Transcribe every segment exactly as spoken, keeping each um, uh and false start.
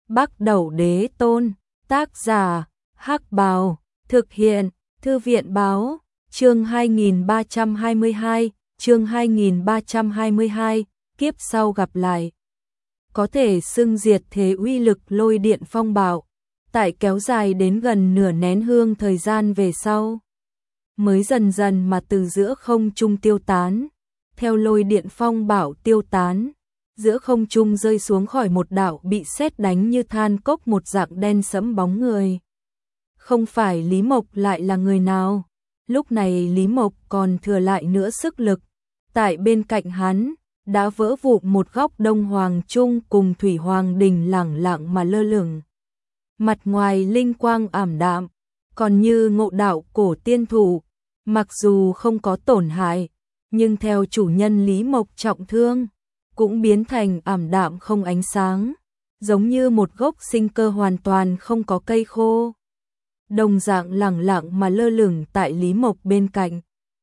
Bắc Đẩu Đế Tôn, tác giả, Hắc Bào, thực hiện, Thư viện báo, chương hai nghìn ba trăm hai mươi hai, chương hai nghìn ba trăm hai mươi hai, kiếp sau gặp lại. Có thể xưng diệt thế uy lực lôi điện phong bạo, tại kéo dài đến gần nửa nén hương thời gian về sau, mới dần dần mà từ giữa không trung tiêu tán. Theo lôi điện phong bạo tiêu tán, giữa không trung rơi xuống khỏi một đạo bị sét đánh như than cốc một dạng đen sẫm bóng người. Không phải Lý Mộc lại là người nào? Lúc này Lý Mộc còn thừa lại nữa sức lực. Tại bên cạnh hắn, đã vỡ vụn một góc Đông Hoàng Trung cùng Thủy Hoàng Đình lẳng lặng mà lơ lửng. Mặt ngoài linh quang ảm đạm, còn như ngộ đạo cổ tiên thủ, mặc dù không có tổn hại, nhưng theo chủ nhân Lý Mộc trọng thương, cũng biến thành ảm đạm không ánh sáng, giống như một gốc sinh cơ hoàn toàn không có cây khô. Đồng dạng lẳng lặng mà lơ lửng tại Lý Mộc bên cạnh.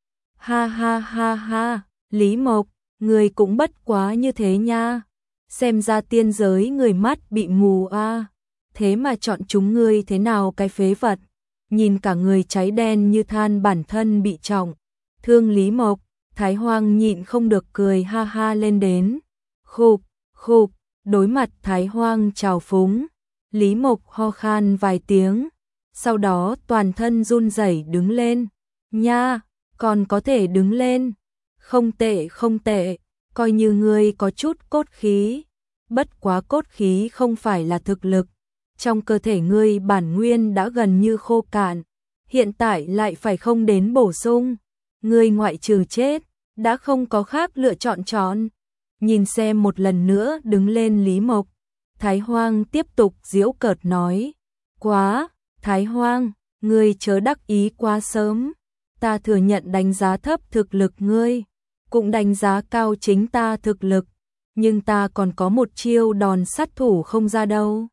Ha ha ha ha, Lý Mộc, người cũng bất quá như thế nha. Xem ra tiên giới người mắt bị mù a, à. Thế mà chọn chúng ngươi thế nào cái phế vật. Nhìn cả người cháy đen như than bản thân bị trọng thương Lý Mộc, Thái Hoang nhịn không được cười ha ha lên đến. Khục, khục, đối mặt Thái Hoang trào phúng, Lý Mộc ho khan vài tiếng, sau đó toàn thân run rẩy đứng lên. Nha, còn có thể đứng lên. Không tệ không tệ, coi như ngươi có chút cốt khí. Bất quá cốt khí không phải là thực lực. Trong cơ thể ngươi bản nguyên đã gần như khô cạn, hiện tại lại phải không đến bổ sung. Ngươi ngoại trừ chết, đã không có khác lựa chọn chọn. Nhìn xem một lần nữa đứng lên Lý Mộc, Thái Hoang tiếp tục giễu cợt nói. Quá, Thái Hoang, ngươi chớ đắc ý quá sớm. Ta thừa nhận đánh giá thấp thực lực ngươi, cũng đánh giá cao chính ta thực lực, nhưng ta còn có một chiêu đòn sát thủ không ra đâu.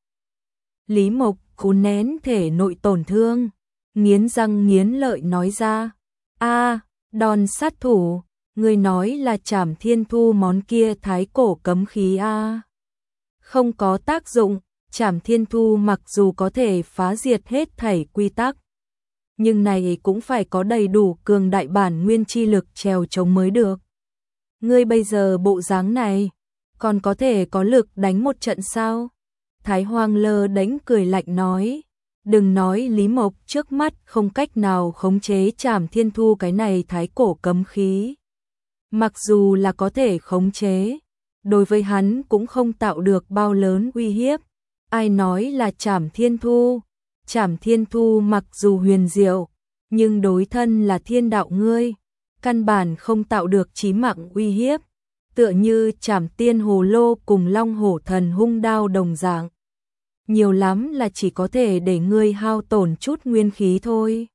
Lý Mộc cố nén thể nội tổn thương, nghiến răng nghiến lợi nói ra. A, đòn sát thủ, ngươi nói là Trảm Thiên Thu món kia thái cổ cấm khí a? Không có tác dụng, Trảm Thiên Thu mặc dù có thể phá diệt hết thảy quy tắc, nhưng này cũng phải có đầy đủ cường đại bản nguyên chi lực trèo chống mới được. Ngươi bây giờ bộ dáng này, còn có thể có lực đánh một trận sao? Thái Hoang lơ đánh cười lạnh nói. Đừng nói Lý Mộc trước mắt không cách nào khống chế Trảm Thiên Thu cái này thái cổ cấm khí. Mặc dù là có thể khống chế, đối với hắn cũng không tạo được bao lớn uy hiếp. Ai nói là Trảm Thiên Thu? Trảm Thiên Thu mặc dù huyền diệu, nhưng đối thân là thiên đạo ngươi, căn bản không tạo được chí mạng uy hiếp, tựa như Trảm Tiên Hồ Lô cùng Long Hổ Thần Hung Đao đồng dạng. Nhiều lắm là chỉ có thể để ngươi hao tổn chút nguyên khí thôi.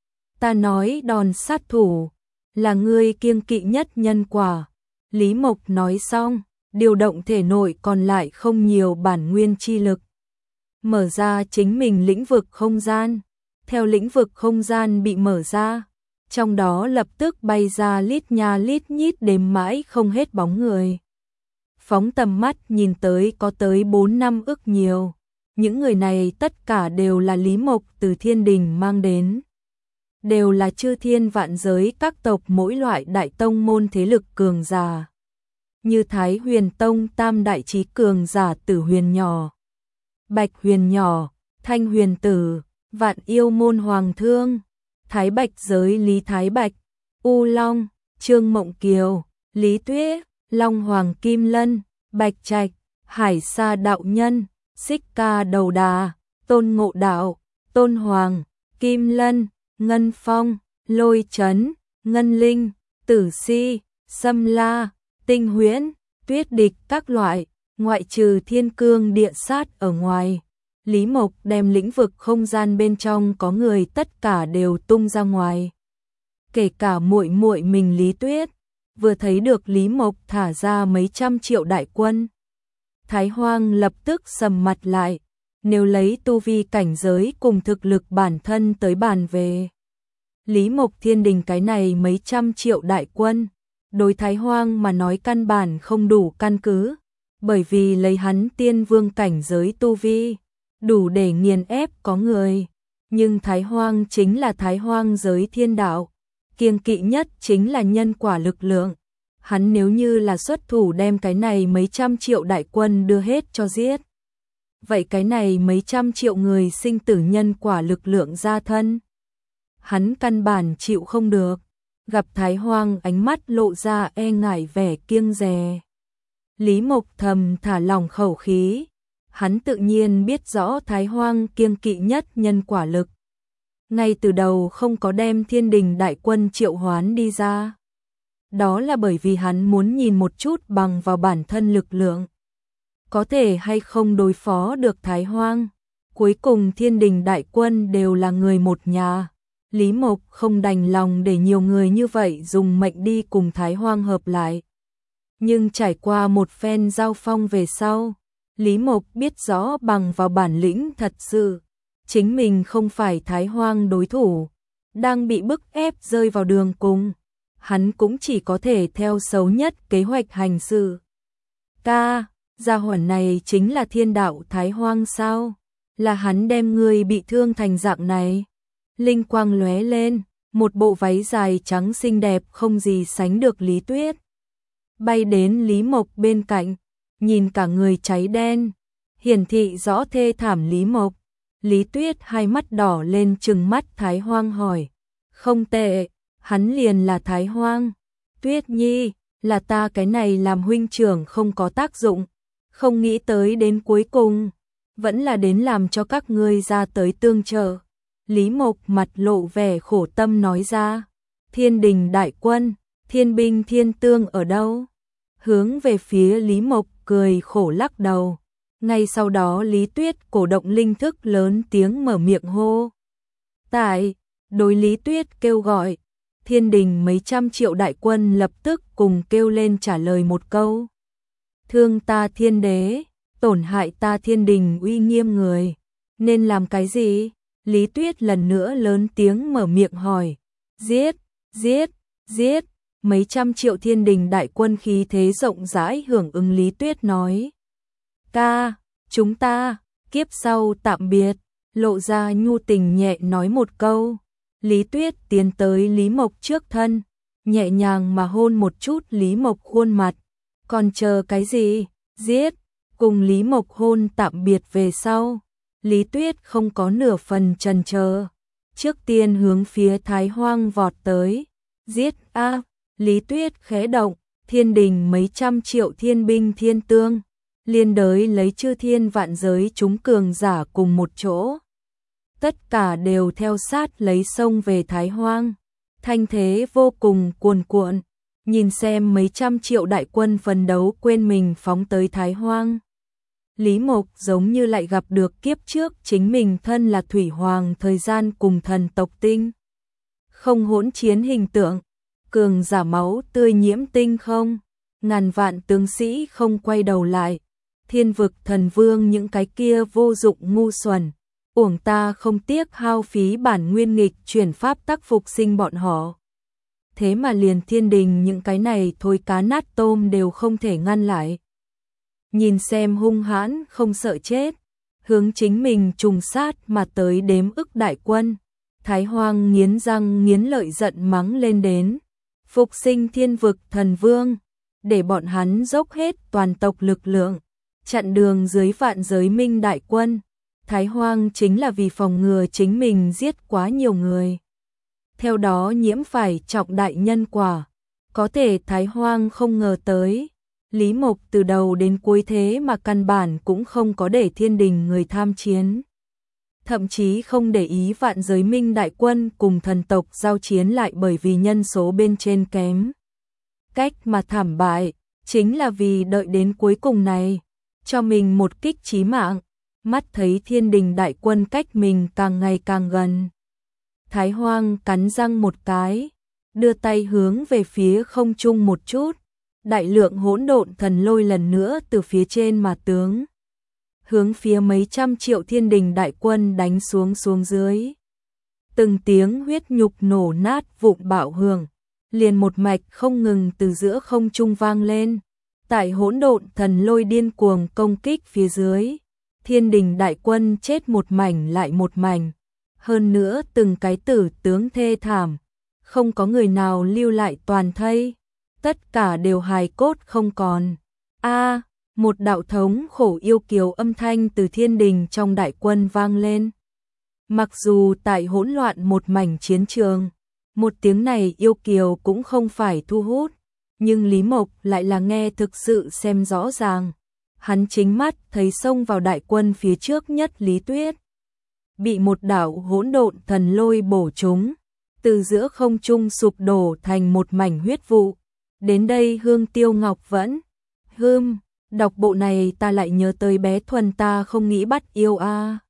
Ta nói đòn sát thủ là ngươi kiêng kỵ nhất nhân quả. Lý Mộc nói xong, điều động thể nội còn lại không nhiều bản nguyên chi lực, mở ra chính mình lĩnh vực không gian. Theo lĩnh vực không gian bị mở ra, trong đó lập tức bay ra lít nha lít nhít đếm mãi không hết bóng người. Phóng tầm mắt nhìn tới có tới bốn năm ức nhiều. Những người này tất cả đều là Lý Mộc từ thiên đình mang đến. Đều là chư thiên vạn giới các tộc mỗi loại đại tông môn thế lực cường giả. Như Thái Huyền Tông tam đại chí cường giả Tử Huyền Nhỏ, Bạch Huyền Nhỏ, Thanh Huyền Tử, Vạn Yêu Môn Hoàng Thương, Thái Bạch Giới Lý Thái Bạch, U Long, Trương Mộng Kiều, Lý Tuyết, Long Hoàng Kim Lân, Bạch Trạch, Hải Sa Đạo Nhân, Xích Ca Đầu Đà, Tôn Ngộ Đạo, Tôn Hoàng, Kim Lân, Ngân Phong, Lôi Chấn, Ngân Linh, Tử Si, Sâm La, Tinh Huyễn, Tuyết Địch các loại, ngoại trừ Thiên Cương Địa Sát ở ngoài. Lý Mộc đem lĩnh vực không gian bên trong có người tất cả đều tung ra ngoài. Kể cả muội muội mình Lý Tuyết, vừa thấy được Lý Mộc thả ra mấy trăm triệu đại quân, Thái Hoang lập tức sầm mặt lại. Nếu lấy tu vi cảnh giới cùng thực lực bản thân tới bàn về, Lý Mộc thiên đình cái này mấy trăm triệu đại quân, đối Thái Hoang mà nói căn bản không đủ căn cứ. bởi vì lấy hắn tiên vương cảnh giới tu vi, đủ để nghiền ép có người. Nhưng Thái Hoang chính là Thái Hoang giới thiên đạo, kiêng kỵ nhất chính là nhân quả lực lượng. Hắn nếu như là xuất thủ đem cái này mấy trăm triệu đại quân đưa hết cho giết, vậy cái này mấy trăm triệu người sinh tử nhân quả lực lượng ra thân, hắn căn bản chịu không được. Gặp Thái Hoang ánh mắt lộ ra e ngại vẻ kiêng dè. Lý Mộc thầm thả lỏng khẩu khí, hắn tự nhiên biết rõ Thái Hoang kiêng kỵ nhất nhân quả lực. Ngay từ đầu không có đem thiên đình đại quân triệu hoán đi ra. Đó là bởi vì hắn muốn nhìn một chút bằng vào bản thân lực lượng, có thể hay không đối phó được Thái Hoang. Cuối cùng thiên đình đại quân đều là người một nhà. Lý Mộc không đành lòng để nhiều người như vậy dùng mệnh đi cùng Thái Hoang hợp lại. Nhưng trải qua một phen giao phong về sau, Lý Mộc biết rõ bằng vào bản lĩnh thật sự, chính mình không phải Thái Hoang đối thủ, đang bị bức ép rơi vào đường cùng. Hắn cũng chỉ có thể theo xấu nhất kế hoạch hành sự. Ca, gia hỏa này chính là thiên đạo Thái Hoang sao? Là hắn đem người bị thương thành dạng này. Linh quang lóe lên, một bộ váy dài trắng xinh đẹp không gì sánh được Lý Tuyết. Bay đến Lý Mộc bên cạnh, nhìn cả người cháy đen, hiển thị rõ thê thảm Lý Mộc. Lý Tuyết hai mắt đỏ lên trừng mắt Thái Hoang hỏi. Không tệ, hắn liền là Thái Hoang. Tuyết Nhi, là ta cái này làm huynh trưởng không có tác dụng, không nghĩ tới đến cuối cùng, vẫn là đến làm cho các ngươi ra tới tương trợ. Lý Mộc mặt lộ vẻ khổ tâm nói ra. Thiên đình đại quân, thiên binh thiên tương ở đâu? Hướng về phía Lý Mộc cười khổ lắc đầu. Ngay sau đó Lý Tuyết cổ động linh thức lớn tiếng mở miệng hô. Tại, đối Lý Tuyết kêu gọi, thiên đình mấy trăm triệu đại quân lập tức cùng kêu lên trả lời một câu. Thương ta thiên đế, tổn hại ta thiên đình uy nghiêm người, nên làm cái gì? Lý Tuyết lần nữa lớn tiếng mở miệng hỏi. Giết, giết, giết. Mấy trăm triệu thiên đình đại quân khí thế rộng rãi hưởng ứng Lý Tuyết nói. Ca, chúng ta, kiếp sau tạm biệt. Lộ ra nhu tình nhẹ nói một câu. Lý Tuyết tiến tới Lý Mộc trước thân, nhẹ nhàng mà hôn một chút Lý Mộc khuôn mặt. Còn chờ cái gì? Giết. Cùng Lý Mộc hôn tạm biệt về sau, Lý Tuyết không có nửa phần chần chờ, trước tiên hướng phía Thái Hoang vọt tới. Giết a! Lý Tuyết khẽ động, thiên đình mấy trăm triệu thiên binh thiên tương, liên đới lấy chư thiên vạn giới chúng cường giả cùng một chỗ. Tất cả đều theo sát lấy sông về Thái Hoang, thanh thế vô cùng cuồn cuộn, nhìn xem mấy trăm triệu đại quân phấn đấu quên mình phóng tới Thái Hoang. Lý Mộc giống như lại gặp được kiếp trước chính mình thân là Thủy Hoàng thời gian cùng thần tộc tinh. Không hỗn chiến hình tượng, cường giả máu tươi nhiễm tinh không, ngàn vạn tướng sĩ không quay đầu lại, thiên vực thần vương những cái kia vô dụng ngu xuẩn, uổng ta không tiếc hao phí bản nguyên nghịch chuyển pháp tắc phục sinh bọn họ. Thế mà liền thiên đình những cái này thôi cá nát tôm đều không thể ngăn lại. Nhìn xem hung hãn không sợ chết, hướng chính mình trùng sát mà tới đếm ức đại quân. Thái Hoang nghiến răng nghiến lợi giận mắng lên đến. Phục sinh thiên vực thần vương, để bọn hắn dốc hết toàn tộc lực lượng, chặn đường dưới vạn giới minh đại quân. Thái Hoang chính là vì phòng ngừa chính mình giết quá nhiều người, theo đó nhiễm phải trọng đại nhân quả. Có thể Thái Hoang không ngờ tới, Lý Mộc từ đầu đến cuối thế mà căn bản cũng không có để thiên đình người tham chiến. Thậm chí không để ý vạn giới minh đại quân cùng thần tộc giao chiến lại bởi vì nhân số bên trên kém. Cách mà thảm bại, chính là vì đợi đến cuối cùng này, cho mình một kích chí mạng, mắt thấy thiên đình đại quân cách mình càng ngày càng gần. Thái Hoang cắn răng một cái, đưa tay hướng về phía không trung một chút, đại lượng hỗn độn thần lôi lần nữa từ phía trên mà tướng, hướng phía mấy trăm triệu thiên đình đại quân đánh xuống xuống dưới. Từng tiếng huyết nhục nổ nát vụn bạo hưởng, liền một mạch không ngừng từ giữa không trung vang lên. Tại hỗn độn thần lôi điên cuồng công kích phía dưới, thiên đình đại quân chết một mảnh lại một mảnh, hơn nữa từng cái tử tướng thê thảm, không có người nào lưu lại toàn thây, tất cả đều hài cốt không còn. A, một đạo thống khổ yêu kiều âm thanh từ thiên đình trong đại quân vang lên. Mặc dù tại hỗn loạn một mảnh chiến trường, một tiếng này yêu kiều cũng không phải thu hút, nhưng Lý Mộc lại là nghe thực sự xem rõ ràng. Hắn chính mắt thấy xông vào đại quân phía trước nhất Lý Tuyết, bị một đạo hỗn độn thần lôi bổ trúng, từ giữa không trung sụp đổ thành một mảnh huyết vụ. Đến đây Hương Tiêu Ngọc vẫn, hưm, đọc bộ này ta lại nhớ tới bé Thuần ta không nghĩ bắt yêu a.